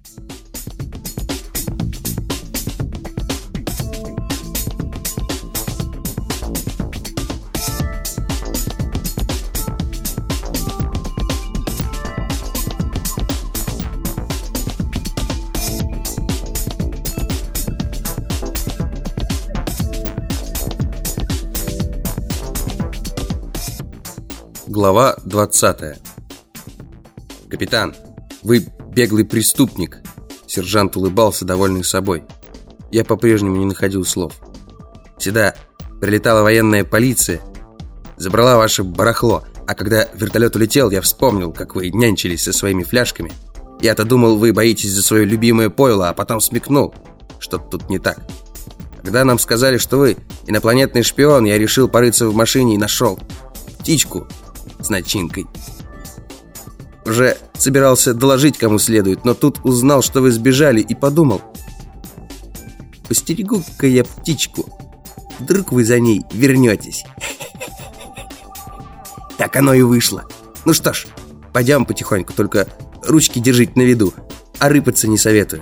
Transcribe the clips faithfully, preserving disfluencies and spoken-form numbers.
Глава двадцатая. «Капитан, вы беглый преступник!» Сержант улыбался, довольный собой. Я по-прежнему не находил слов. «Сюда прилетала военная полиция, забрала ваше барахло, а когда вертолет улетел, я вспомнил, как вы нянчились со своими фляжками. Я-то думал, вы боитесь за свое любимое пойло, а потом смекнул, что тут не так. Когда нам сказали, что вы инопланетный шпион, я решил порыться в машине и нашел птичку с начинкой. Уже собирался доложить кому следует, но тут узнал, что вы сбежали, и подумал: постерегу-ка я птичку, вдруг вы за ней вернетесь». Так оно и вышло. Ну что ж, пойдем потихоньку, только ручки держите на виду, а рыпаться не советую.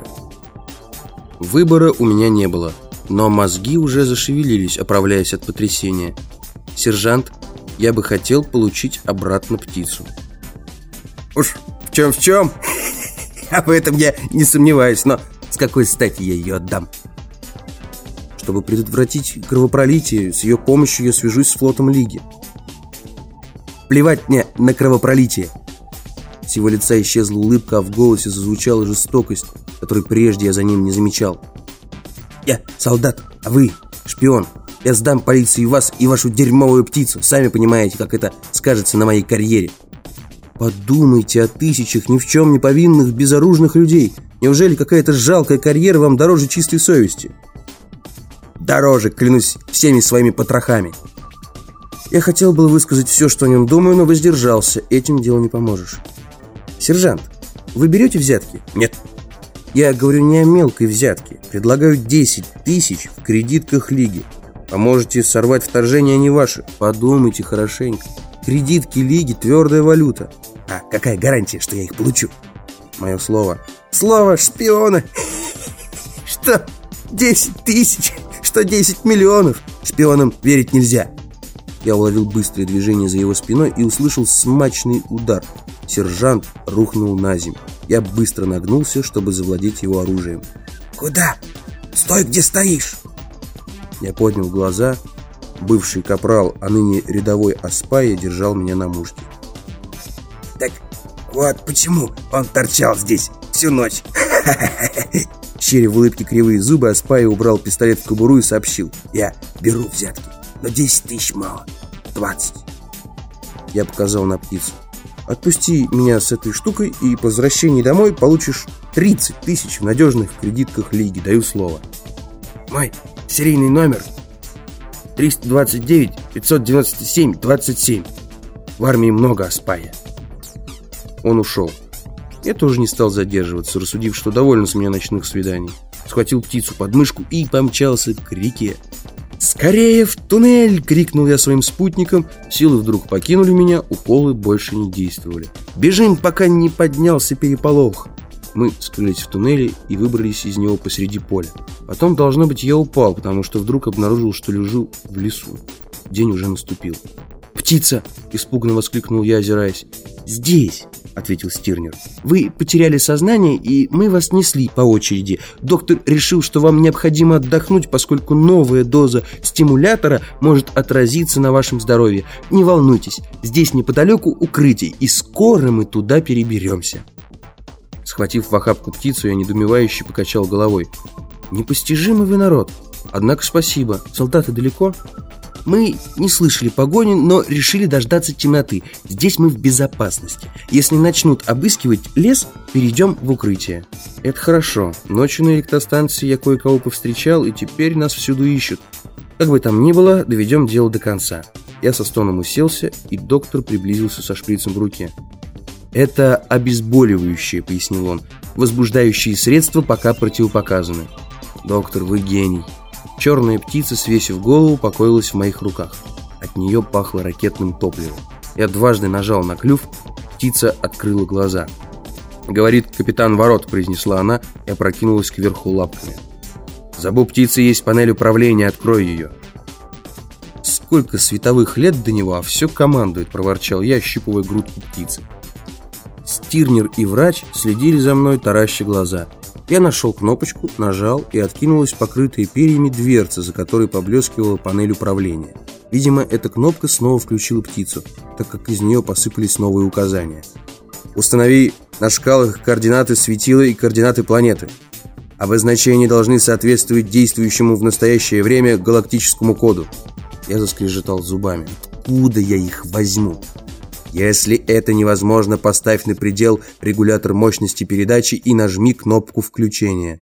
Выбора у меня не было, но мозги уже зашевелились, оправляясь от потрясения. «Сержант, я бы хотел получить обратно птицу». «Уж в чем в чем, об этом я не сомневаюсь, но с какой стати я ее отдам?» «Чтобы предотвратить кровопролитие, с ее помощью я свяжусь с флотом Лиги». «Плевать мне на кровопролитие!» С его лица исчезла улыбка, а в голосе зазвучала жестокость, которой прежде я за ним не замечал. «Я солдат, а вы шпион. Я сдам полиции вас и вашу дерьмовую птицу. Сами понимаете, как это скажется на моей карьере». «Подумайте о тысячах ни в чем не повинных безоружных людей. Неужели какая-то жалкая карьера вам дороже чистой совести?» «Дороже, клянусь всеми своими потрохами». Я хотел было высказать все, что о нем думаю, но воздержался. Этим делу не поможешь. «Сержант, вы берете взятки?» «Нет». «Я говорю не о мелкой взятке. Предлагаю десять тысяч в кредитках Лиги. Поможете сорвать вторжение, они ваши. Подумайте хорошенько. Кредитки Лиги – твердая валюта». «А какая гарантия, что я их получу?» «Мое слово». «Слово шпиона? Что десять тысяч? Что десять миллионов? Шпионам верить нельзя». Я уловил быстрое движение за его спиной и услышал смачный удар. Сержант рухнул на землю. Я быстро нагнулся, чтобы завладеть его оружием. «Куда? Стой, где стоишь!» Я поднял глаза. Бывший капрал, а ныне рядовой Аспайя держал меня на мушке. «Так вот почему он торчал здесь всю ночь!» Щеря в улыбке кривые зубы, Аспайя убрал пистолет в кобуру и сообщил: «Я беру взятки, но десять тысяч мало. Двадцать». Я показал на птицу. «Отпусти меня с этой штукой, и по возвращении домой получишь тридцать тысяч в надежных кредитках Лиги, даю слово». «Мой серийный номер триста двадцать девять пятьсот девяносто семь двадцать семь. В армии много Аспайя». Он ушел. Я тоже не стал задерживаться, рассудив, что довольно с меня ночных свиданий. Схватил птицу под мышку и помчался к реке. «Скорее в туннель!» — крикнул я своим спутникам. Силы вдруг покинули меня, уколы больше не действовали. «Бежим, пока не поднялся переполох!» Мы скрылись в туннеле и выбрались из него посреди поля. Потом, должно быть, я упал, потому что вдруг обнаружил, что лежу в лесу. День уже наступил. «Птица!» — испуганно воскликнул я, озираясь. «Здесь!» — ответил Стирнер. «Вы потеряли сознание, и мы вас несли по очереди. Доктор решил, что вам необходимо отдохнуть, поскольку новая доза стимулятора может отразиться на вашем здоровье. Не волнуйтесь, здесь неподалеку укрытие, и скоро мы туда переберемся». Схватив в охапку птицу, я недоумевающе покачал головой. «Непостижимый вы народ. Однако спасибо. Солдаты далеко?» «Мы не слышали погони, но решили дождаться темноты. Здесь мы в безопасности. Если начнут обыскивать лес, перейдем в укрытие». «Это хорошо. Ночью на электростанции я кое-кого повстречал, и теперь нас всюду ищут. Как бы там ни было, доведем дело до конца». Я со стоном уселся, и доктор приблизился со шприцем в руке. «Это обезболивающее», — пояснил он. «Возбуждающие средства пока противопоказаны». «Доктор, вы гений». Черная птица, свесив голову, покоилась в моих руках. От нее пахло ракетным топливом. Я дважды нажал на клюв, птица открыла глаза. говорит капитан ворот», — произнесла она и опрокинулась кверху лапками. «За бу птицы есть панель управления, открой ее». «Сколько световых лет до него, а все командует», — проворчал я, ощупывая грудку птицы. Стирнер и врач следили за мной, тараща глаза. Я нашел кнопочку, нажал, и откинулась покрытая перьями дверца, за которой поблескивала панель управления. Видимо, эта кнопка снова включила птицу, так как из нее посыпались новые указания. «Установи на шкалах координаты светила и координаты планеты. Обозначения должны соответствовать действующему в настоящее время галактическому коду». Я заскрежетал зубами. «Откуда я их возьму?» «Если это невозможно, поставь на предел регулятор мощности передачи и нажми кнопку включения».